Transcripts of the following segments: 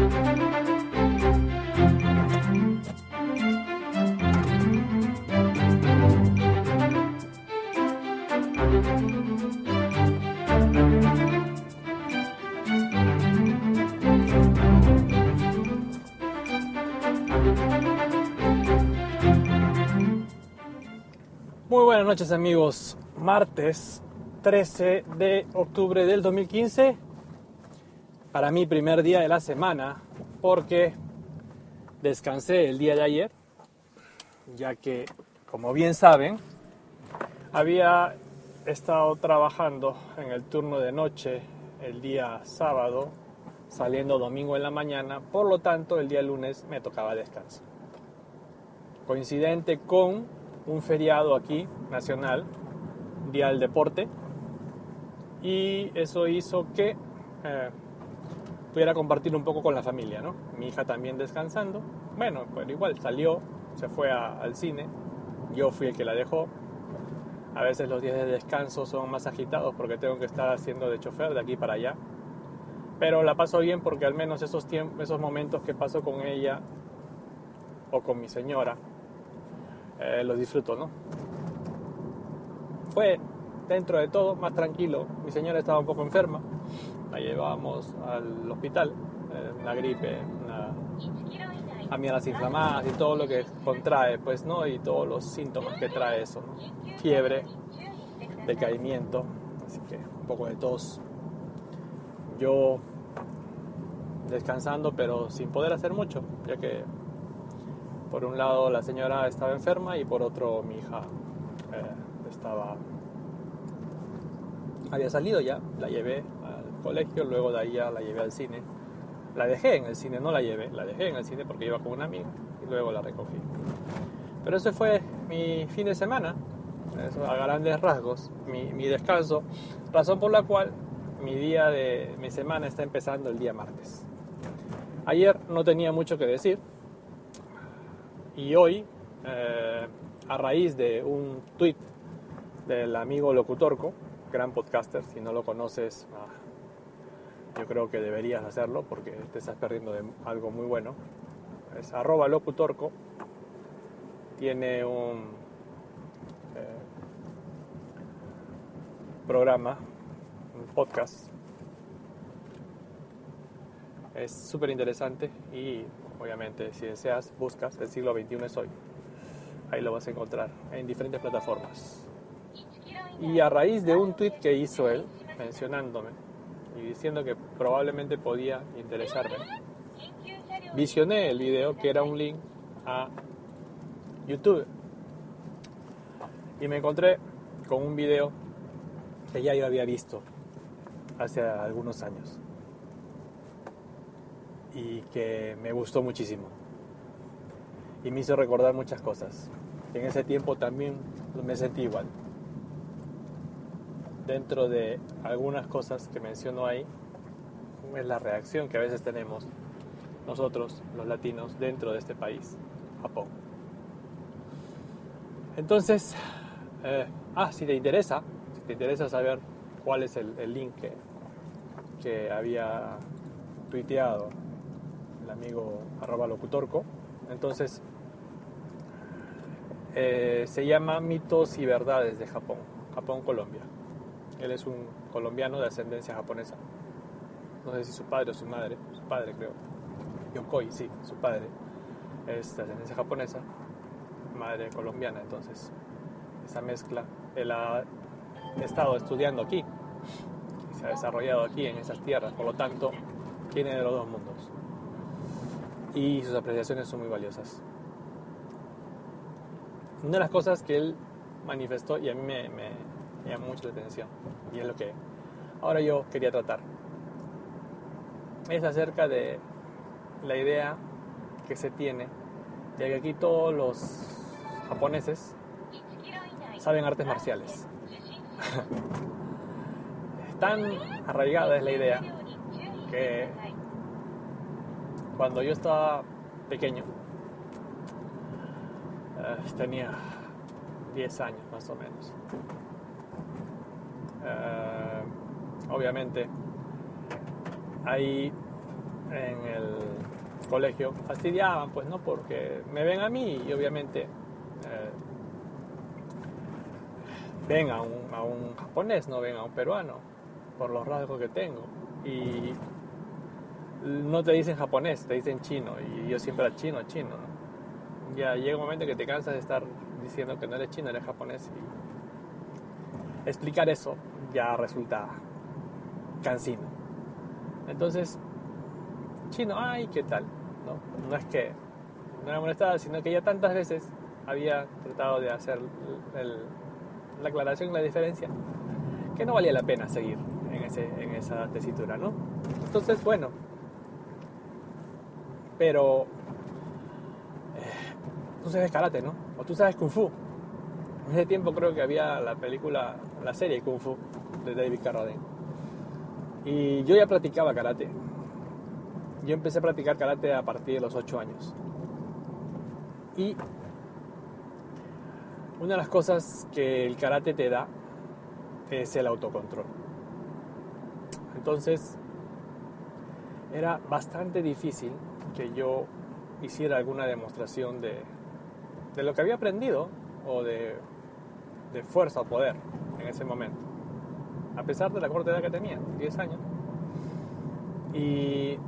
Muy buenas noches amigos, martes 13 de octubre del 2015, para mí primer día de la semana porque descansé el día de ayer, ya que como bien saben había estado trabajando en el turno de noche el día sábado, saliendo domingo en la mañana, por lo tanto el día lunes me tocaba descanso, coincidente con un feriado aquí, nacional, Día del Deporte, y eso hizo que pudiera compartir un poco con la familia, ¿no? Mi hija también descansando, bueno, pero igual salió, se fue al cine, yo fui el que la dejó. A veces los días de descanso son más agitados porque tengo que estar haciendo de chofer de aquí para allá, pero la paso bien porque al menos esos momentos que paso con ella o con mi señora, los disfruto, ¿no? Fue, dentro de todo, más tranquilo. Mi señora estaba un poco enferma, la llevábamos al hospital, una gripe, amigas inflamadas y todo lo que contrae, pues, ¿no? Y todos los síntomas que trae eso, ¿no? Fiebre, decaimiento, así que un poco de tos. Yo descansando, pero sin poder hacer mucho, ya que por un lado la señora estaba enferma y por otro mi hija había salido ya, la llevé al colegio, luego de ahí ya la llevé al cine. La dejé en el cine, no la llevé, la dejé en el cine porque iba con una amiga y luego la recogí. Pero ese fue mi fin de semana, eso, a grandes rasgos, mi descanso, razón por la cual mi semana está empezando el día martes. Ayer no tenía mucho que decir. Y hoy, a raíz de un tweet del amigo Locutorco, gran podcaster, si no lo conoces, yo creo que deberías hacerlo porque te estás perdiendo de algo muy bueno. Es @Locutorco, tiene un programa, un podcast, es súper interesante y obviamente si deseas, buscas El siglo XXI es hoy. Ahí lo vas a encontrar en diferentes plataformas. Y a raíz de un tweet que hizo él, mencionándome y diciendo que probablemente podía interesarme, visioné el video que era un link a YouTube. Y me encontré con un video que ya yo había visto hace algunos años y que me gustó muchísimo y me hizo recordar muchas cosas. En ese tiempo también me sentí igual. Dentro de algunas cosas que menciono ahí es la reacción que a veces tenemos nosotros, los latinos, dentro de este país, Japón. Entonces, si te interesa saber cuál es el link que había tuiteado el amigo @Locutorco, entonces se llama Mitos y Verdades de Japón, Colombia. Él es un colombiano de ascendencia japonesa. No sé si su padre o su madre, su padre creo. Yokoi, sí, su padre es de ascendencia japonesa, madre colombiana. Entonces, esa mezcla, él ha estado estudiando aquí, se ha desarrollado aquí en esas tierras, por lo tanto, tiene de los dos mundos. Y sus apreciaciones son muy valiosas. Una de las cosas que él manifestó y a mí me llamó mucho la atención, y es lo que ahora yo quería tratar, es acerca de la idea que se tiene de que aquí todos los japoneses saben artes marciales. Tan arraigada es la idea que cuando yo estaba pequeño, tenía 10 años más o menos, obviamente hay en el colegio fastidiaban, pues, ¿no? Porque me ven a mí y obviamente ven a un japonés, no ven a un peruano, por los rasgos que tengo. Y no te dicen japonés, te dicen chino. Y yo siempre era chino, ¿no? Ya llega un momento que te cansas de estar diciendo que no eres chino, eres japonés. Y explicar eso ya resulta cansino. Entonces, chino, ay, ¿qué tal? No es que no me molestaba, sino que ya tantas veces había tratado de hacer la aclaración y la diferencia que no valía la pena seguir en esa tesitura, ¿no? Entonces, bueno, pero tú sabes karate, ¿no? O tú sabes kung fu. En ese tiempo creo que había la serie Kung Fu de David Carradine. Y yo ya practicaba karate. Yo empecé a practicar karate a partir de los 8 años. Y una de las cosas que el karate te da es el autocontrol. Entonces, era bastante difícil que yo hiciera alguna demostración de lo que había aprendido o de fuerza o poder en ese momento. A pesar de la corta edad que tenía, 10 años. Y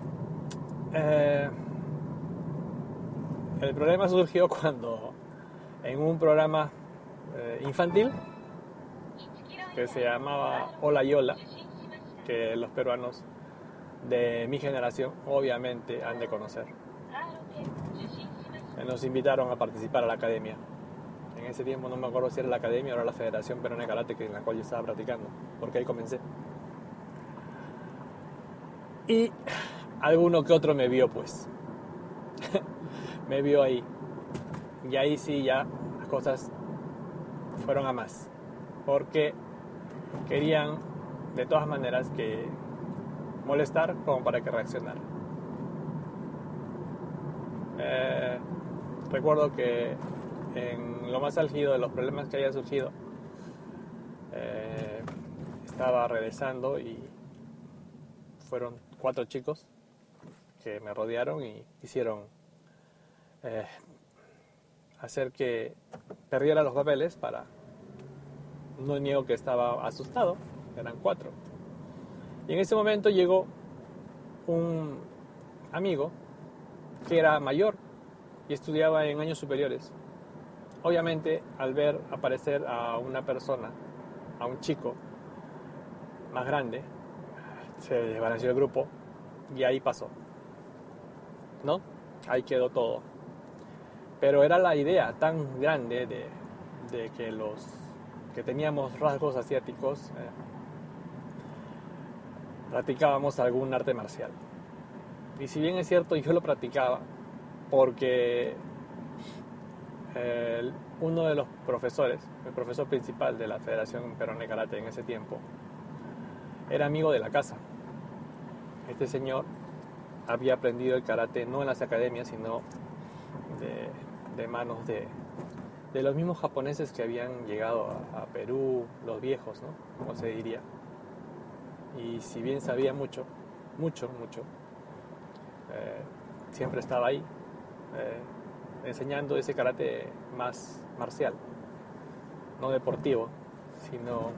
el problema surgió cuando en un programa infantil que se llamaba Hola Yola, que los peruanos de mi generación obviamente han de conocer. Nos invitaron a participar a la academia. En ese tiempo no me acuerdo si era la academia o era la Federación Peruana de Karate en la cual yo estaba practicando, porque ahí comencé. Y alguno que otro me vio, pues. Me vio ahí. Y ahí sí ya las cosas fueron a más. Porque querían de todas maneras que molestar como para que reaccionara. Recuerdo que en lo más álgido de los problemas que había surgido, estaba regresando y fueron 4 chicos que me rodearon y quisieron hacer que perdiera los papeles para... No niego que estaba asustado, eran 4. Y en ese momento llegó un amigo que era mayor y estudiaba en años superiores. Obviamente, al ver aparecer a una persona, a un chico más grande, se desvaneció el grupo y ahí pasó, ¿no? Ahí quedó todo. Pero era la idea tan grande de que los que teníamos rasgos asiáticos practicábamos algún arte marcial. Y si bien es cierto, yo lo practicaba porque uno de los profesores, el profesor principal de la Federación Peruana de Karate en ese tiempo, era amigo de la casa. Este señor había aprendido el karate no en las academias, sino de manos de los mismos japoneses que habían llegado a Perú, los viejos, ¿no? Como se diría. Y si bien sabía mucho, siempre estaba ahí, enseñando ese karate más marcial, no deportivo, sino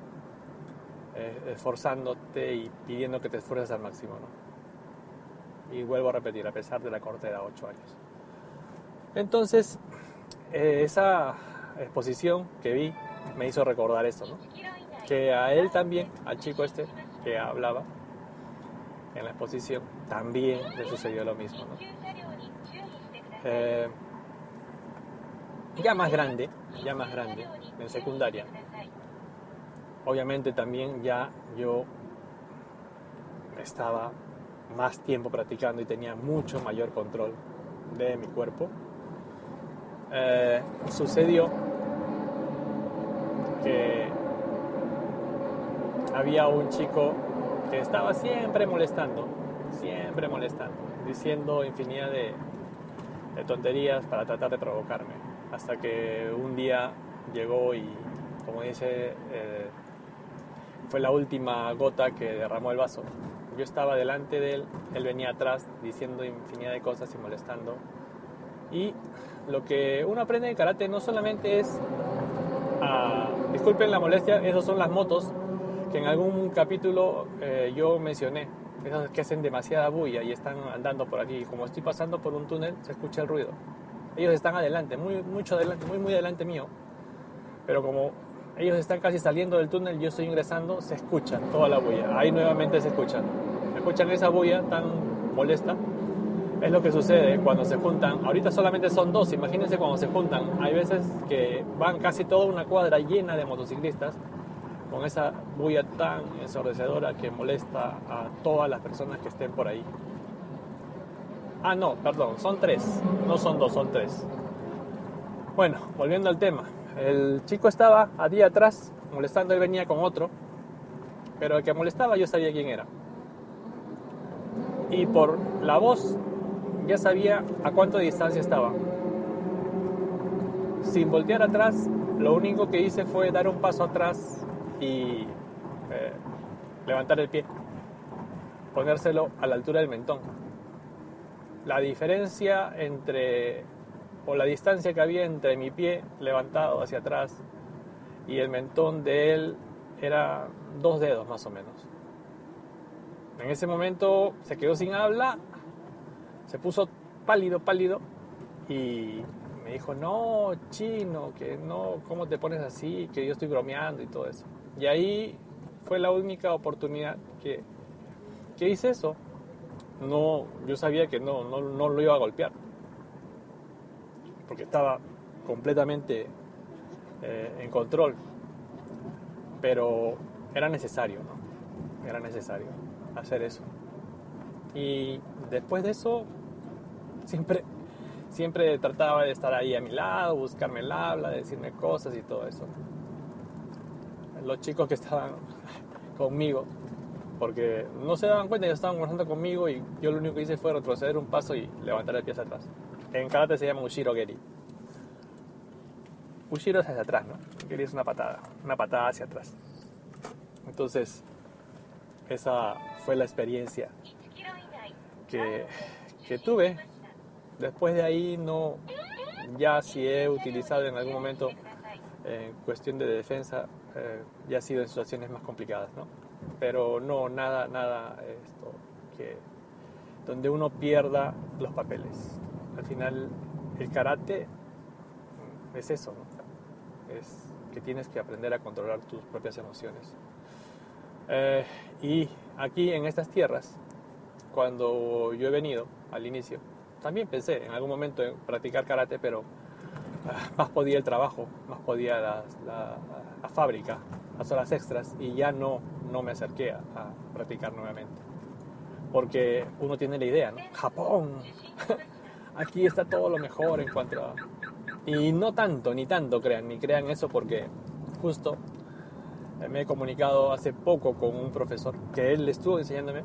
esforzándote y pidiendo que te esfuerces al máximo, ¿no? Y vuelvo a repetir, a pesar de la corta edad, 8 años. Entonces, esa exposición que vi me hizo recordar eso, ¿no? Que a él también, al chico este que hablaba en la exposición, también le sucedió lo mismo, ¿no? Ya más grande, en secundaria, obviamente también ya yo estaba más tiempo practicando y tenía mucho mayor control de mi cuerpo. Sucedió que había un chico que estaba siempre molestando, diciendo infinidad de tonterías para tratar de provocarme, hasta que un día llegó y, como dice fue la última gota que derramó el vaso. Yo estaba delante de él, él venía atrás diciendo infinidad de cosas y molestando. Y lo que uno aprende en karate no solamente es, disculpen la molestia, esas son las motos que en algún capítulo yo mencioné, esas que hacen demasiada bulla y están andando por aquí. Como estoy pasando por un túnel, se escucha el ruido. Ellos están adelante, mucho adelante, muy adelante mío, pero como ellos están casi saliendo del túnel, yo estoy ingresando, se escucha toda la bulla. Ahí nuevamente se escuchan esa bulla tan molesta. Es lo que sucede cuando se juntan. Ahorita solamente son dos, imagínense cuando se juntan. Hay veces que van casi toda una cuadra llena de motociclistas con esa bulla tan ensordecedora que molesta a todas las personas que estén por ahí. No, perdón, son tres, no son dos, son tres. Bueno, volviendo al tema. El chico estaba allí atrás molestando, él venía con otro, pero el que molestaba yo sabía quién era. Y por la voz ya sabía a cuánto de distancia estaba. Sin voltear atrás, lo único que hice fue dar un paso atrás y levantar el pie, ponérselo a la altura del mentón. La diferencia la distancia que había entre mi pie levantado hacia atrás y el mentón de él era 2 dedos más o menos. En ese momento se quedó sin habla, se puso pálido y me dijo: no, chino, que no, ¿cómo te pones así? Que yo estoy bromeando y todo eso. Y ahí fue la única oportunidad que hice eso. No, yo sabía que no lo iba a golpear, porque estaba completamente en control, pero era necesario, ¿no? Era necesario hacer eso. Y después de eso siempre trataba de estar ahí a mi lado, buscarme el habla, decirme cosas y todo eso. Los chicos que estaban conmigo, porque no se daban cuenta, ellos estaban conversando conmigo y yo lo único que hice fue retroceder un paso y levantar el pie hacia atrás. En karate se llama Ushiro Geri. Ushiro es hacia atrás, ¿no? Geri es una patada hacia atrás. Entonces, esa fue la experiencia que tuve. Después de ahí ya si he utilizado en algún momento en cuestión de defensa, ya ha sido en situaciones más complicadas, ¿no? Pero no, nada donde uno pierda los papeles. Al final el karate es eso, ¿no? Es que tienes que aprender a controlar tus propias emociones. Y aquí en estas tierras, cuando yo he venido al inicio, también pensé en algún momento en practicar karate, pero más podía el trabajo, más podía la fábrica, las horas extras, y ya no me acerqué a practicar nuevamente. Porque uno tiene la idea, ¿no? Japón, aquí está todo lo mejor en cuanto a... Y no tanto, ni crean eso, porque justo me he comunicado hace poco con un profesor que él estuvo enseñándome.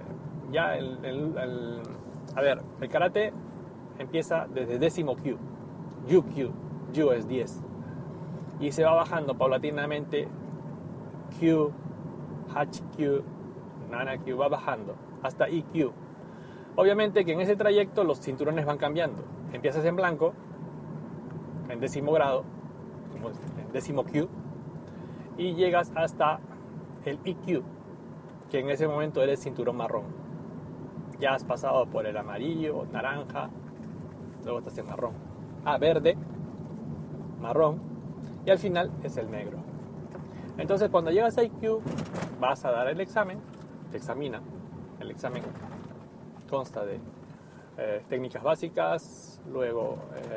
A ver, el karate empieza desde 10º Kyu, Yu es 10, y se va bajando paulatinamente Kyu, Hachikyu, Nanakyu, va bajando hasta IQ. Obviamente que en ese trayecto los cinturones van cambiando. Empiezas en blanco, en 10º grado, en 10º Kyu, y llegas hasta el IQ, que en ese momento eres cinturón marrón. Ya has pasado por el amarillo, naranja, luego estás en marrón. Verde, marrón, y al final es el negro. Entonces cuando llegas a IQ vas a dar el examen, te examina. El examen consta de técnicas básicas, luego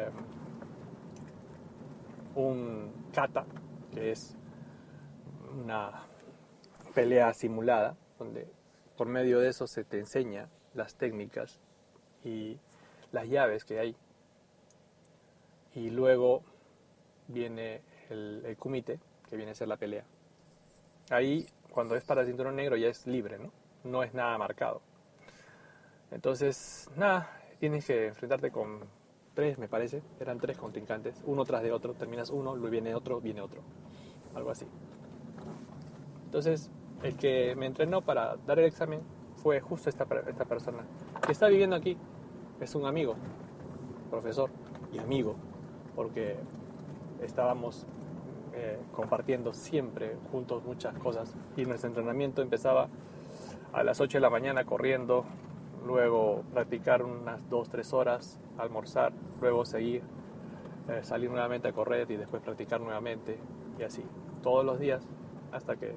un kata, que es una pelea simulada, donde por medio de eso se te enseña las técnicas y las llaves que hay. Y luego viene el kumite, que viene a ser la pelea. Ahí, cuando es para el cinturón negro, ya es libre, ¿no? No es nada marcado. Entonces, tienes que enfrentarte con 3, me parece. Eran 3 contrincantes, uno tras de otro. Terminas uno, luego viene otro, algo así. Entonces, el que me entrenó para dar el examen fue justo esta persona, que está viviendo aquí. Es un amigo, profesor y amigo, porque estábamos compartiendo siempre juntos muchas cosas. Y nuestro entrenamiento empezaba a las 8 de la mañana corriendo, luego practicar unas 2-3 horas, almorzar, luego seguir, salir nuevamente a correr y después practicar nuevamente, y así, todos los días, hasta que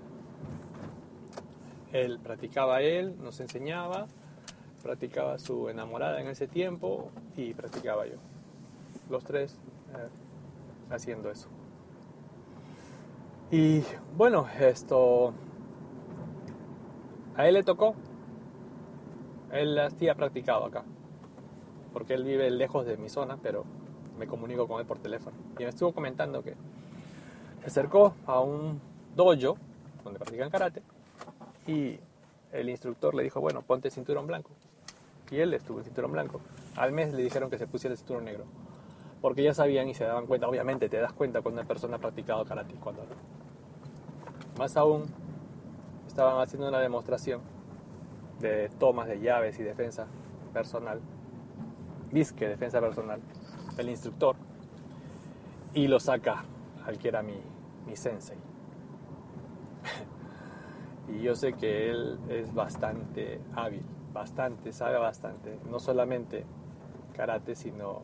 él practicaba, él nos enseñaba, practicaba su enamorada en ese tiempo y practicaba yo. Los tres haciendo eso. Y bueno, a él le tocó. Él sí ha practicado acá, porque él vive lejos de mi zona, pero me comunico con él por teléfono. Y me estuvo comentando que se acercó a un dojo donde practican karate y el instructor le dijo, bueno, ponte cinturón blanco. Y él estuvo en cinturón blanco. Al mes le dijeron que se pusiera el cinturón negro, porque ya sabían y se daban cuenta. Obviamente te das cuenta cuando una persona ha practicado karate, cuando no. Más aún, estaban haciendo una demostración de tomas de llaves y defensa personal, disque defensa personal, el instructor, y lo saca al que era mi sensei. Y yo sé que él es bastante hábil, sabe bastante, no solamente karate, sino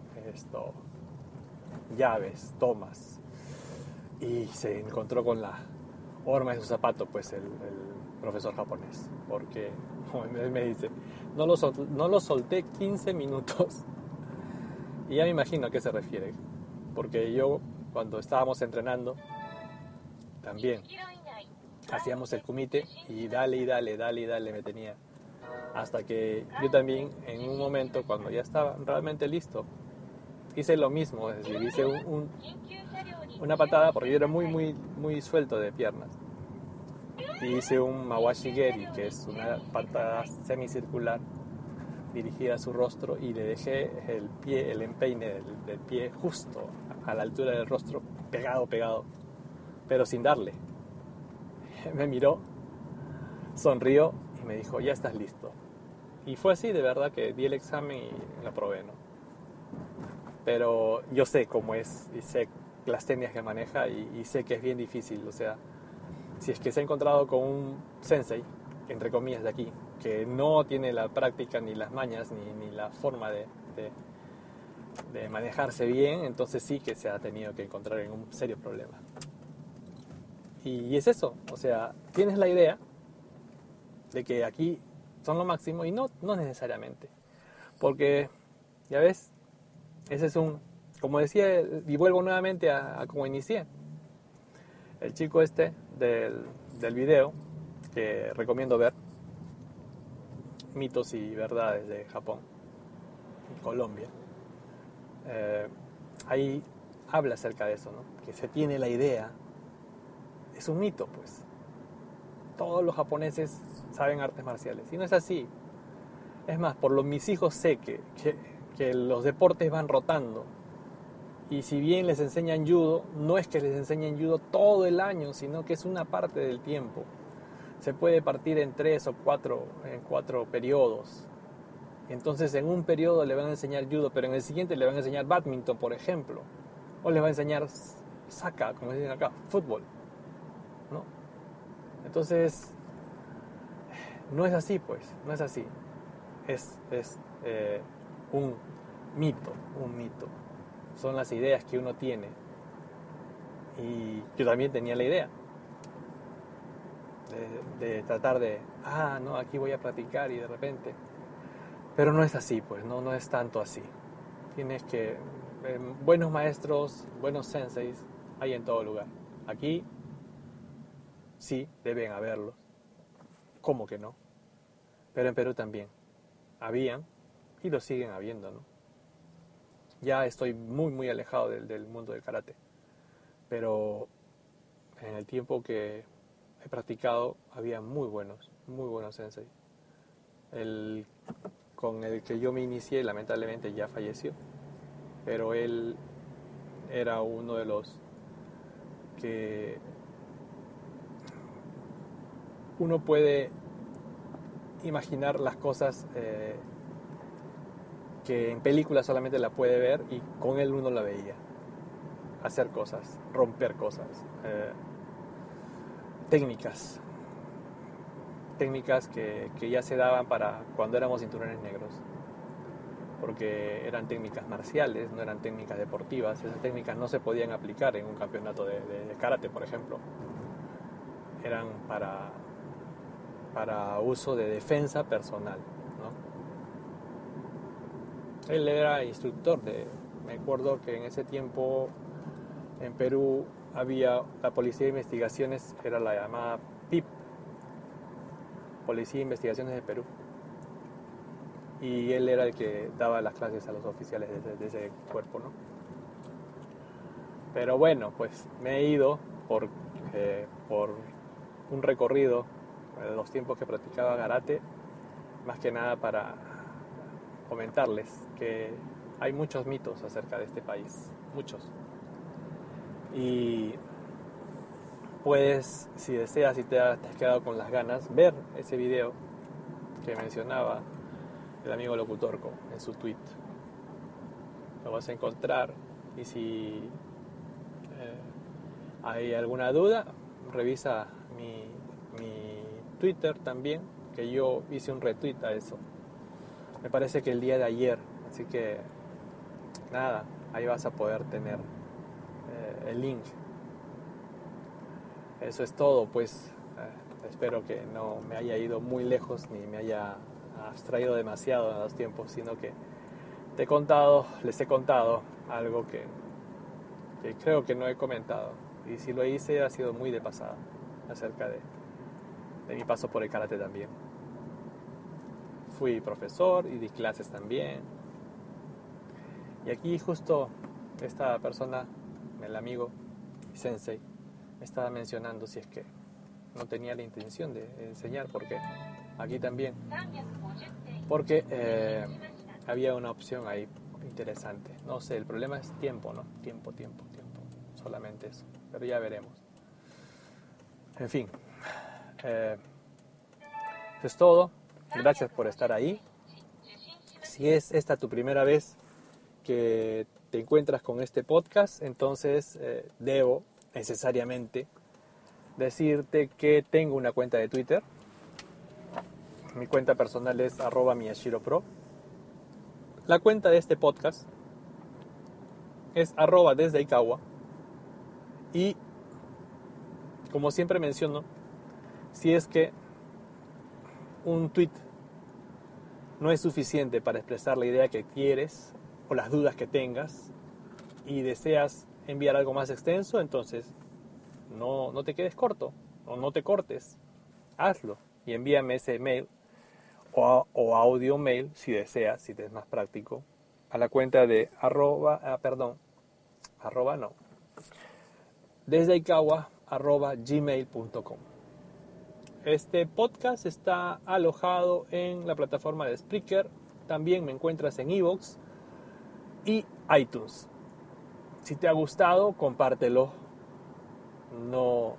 llaves, tomas. Y se encontró con la horma de su zapato, pues el profesor japonés, porque como él me dice, no lo solté 15 minutos. Y ya me imagino a qué se refiere, porque yo cuando estábamos entrenando también hacíamos el kumite y dale me tenía, hasta que yo también en un momento cuando ya estaba realmente listo hice lo mismo, es decir, hice una patada porque yo era muy suelto de piernas. Y hice un Mawashigeri, que es una patada semicircular dirigida a su rostro, y le dejé el empeine del pie justo a la altura del rostro, pegado, pero sin darle. Me miró, sonrió y me dijo, ya estás listo. Y fue así, de verdad, que di el examen y lo aprobé, ¿no? Pero yo sé cómo es, y sé las técnicas que maneja, y sé que es bien difícil, o sea, si es que se ha encontrado con un sensei, entre comillas, de aquí, que no tiene la práctica, ni las mañas, ni la forma de manejarse bien, entonces sí que se ha tenido que encontrar en un serio problema. Y es eso, o sea, tienes la idea de que aquí son lo máximo, y no necesariamente. Porque, ya ves, ese es como decía, y vuelvo nuevamente a como inicié. El chico del video, que recomiendo ver, Mitos y Verdades de Japón y Colombia, ahí habla acerca de eso, ¿no? Que se tiene la idea, es un mito, pues. Todos los japoneses saben artes marciales, y no es así. Es más, mis hijos sé que los deportes van rotando, y si bien les enseñan judo, no es que les enseñen judo todo el año, sino que es una parte del tiempo. Se puede partir en 3 o 4 periodos. Entonces en un periodo le van a enseñar judo, pero en el siguiente le van a enseñar badminton, por ejemplo, o le van a enseñar saka, como dicen acá, fútbol, ¿no? Entonces no es así, pues, no es así. Es un mito. Son las ideas que uno tiene, y yo también tenía la idea de tratar de, no, aquí voy a practicar, y de repente, pero no es así, pues, no es tanto así. Tienes que, buenos maestros, buenos senseis hay en todo lugar. Aquí sí deben haberlos, ¿cómo que no? Pero en Perú también habían, y lo siguen habiendo, ¿no? Ya estoy muy alejado del mundo del karate, pero en el tiempo que he practicado había muy buenos sensei. Con el que yo me inicié lamentablemente ya falleció, pero él era uno de los que uno puede imaginar las cosas que en películas solamente la puede ver, y con él uno la veía. Hacer cosas, romper cosas, técnicas que ya se daban para cuando éramos cinturones negros, porque eran técnicas marciales, no eran técnicas deportivas. Esas técnicas no se podían aplicar en un campeonato de karate, por ejemplo. Eran para uso de defensa personal, ¿no? Él era instructor me acuerdo que en ese tiempo en Perú había la Policía de Investigaciones, era la llamada PIP, Policía de Investigaciones de Perú, y él era el que daba las clases a los oficiales de ese cuerpo, ¿no? Pero bueno, pues me he ido por un recorrido de los tiempos que practicaba karate, más que nada para comentarles que hay muchos mitos acerca de este país, muchos. Y puedes, si deseas, si te has quedado con las ganas, ver ese video que mencionaba el amigo Locutorco en su tweet. Lo vas a encontrar, y si hay alguna duda, revisa mi Twitter también, que yo hice un retweet a eso. Me parece que el día de ayer, así que nada, ahí vas a poder tener el link. Eso es todo, pues. Espero que no me haya ido muy lejos ni me haya abstraído demasiado en los tiempos, sino que les he contado algo que creo que no he comentado, y si lo hice ha sido muy de pasada, acerca de mi paso por el karate también. Fui profesor y di clases también, y aquí justo esta persona, el amigo sensei, me estaba mencionando si es que no tenía la intención de enseñar, porque aquí también, porque había una opción ahí interesante. No sé, el problema es tiempo, ¿no? Tiempo, solamente eso, pero ya veremos. En fin, eso es todo. Gracias por estar ahí. Si es esta tu primera vez que te encuentras con este podcast, entonces debo necesariamente decirte que tengo una cuenta de Twitter. Mi cuenta personal es @miyashiropro. La cuenta de este podcast es @desde Ikawa. Y como siempre menciono, si es que un tweet no es suficiente para expresar la idea que quieres o las dudas que tengas y deseas enviar algo más extenso, entonces no te quedes corto, o no te cortes, hazlo y envíame ese mail o audio mail, si deseas, si te es más práctico, a la cuenta de desdeikawa@gmail.com. Este podcast está alojado en la plataforma de Spreaker. También me encuentras en iVoox y iTunes. Si te ha gustado, compártelo. No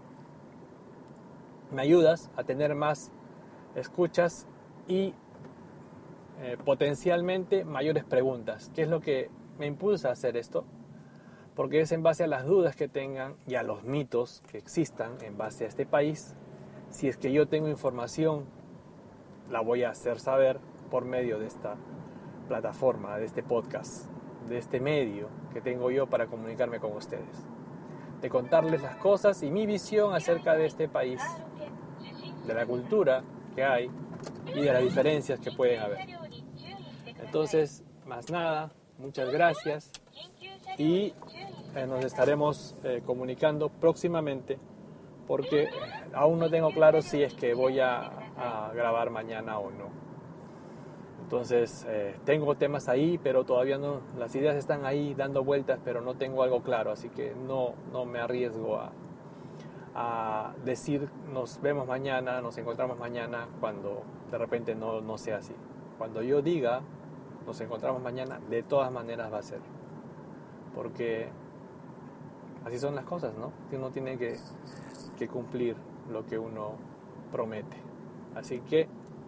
me ayudas a tener más escuchas y potencialmente mayores preguntas. ¿Qué es lo que me impulsa a hacer esto? Porque es en base a las dudas que tengan y a los mitos que existan en base a este país. Si es que yo tengo información, la voy a hacer saber por medio de esta plataforma, de este podcast, de este medio que tengo yo para comunicarme con ustedes, de contarles las cosas y mi visión acerca de este país, de la cultura que hay y de las diferencias que pueden haber. Entonces, más nada, muchas gracias, y nos estaremos comunicando próximamente, porque aún no tengo claro si es que voy a grabar mañana o no. Entonces tengo temas ahí, pero todavía no, las ideas están ahí dando vueltas, pero no tengo algo claro, así que no me arriesgo a decir nos vemos mañana, nos encontramos mañana, cuando de repente no sea así. Cuando yo diga nos encontramos mañana, de todas maneras va a ser, porque así son las cosas, ¿no? Uno tiene que cumplir lo que uno promete. Así que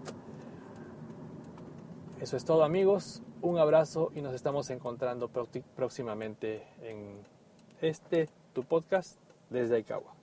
eso es todo, amigos. Un abrazo y nos estamos encontrando próximamente en tu podcast desde Aicagua.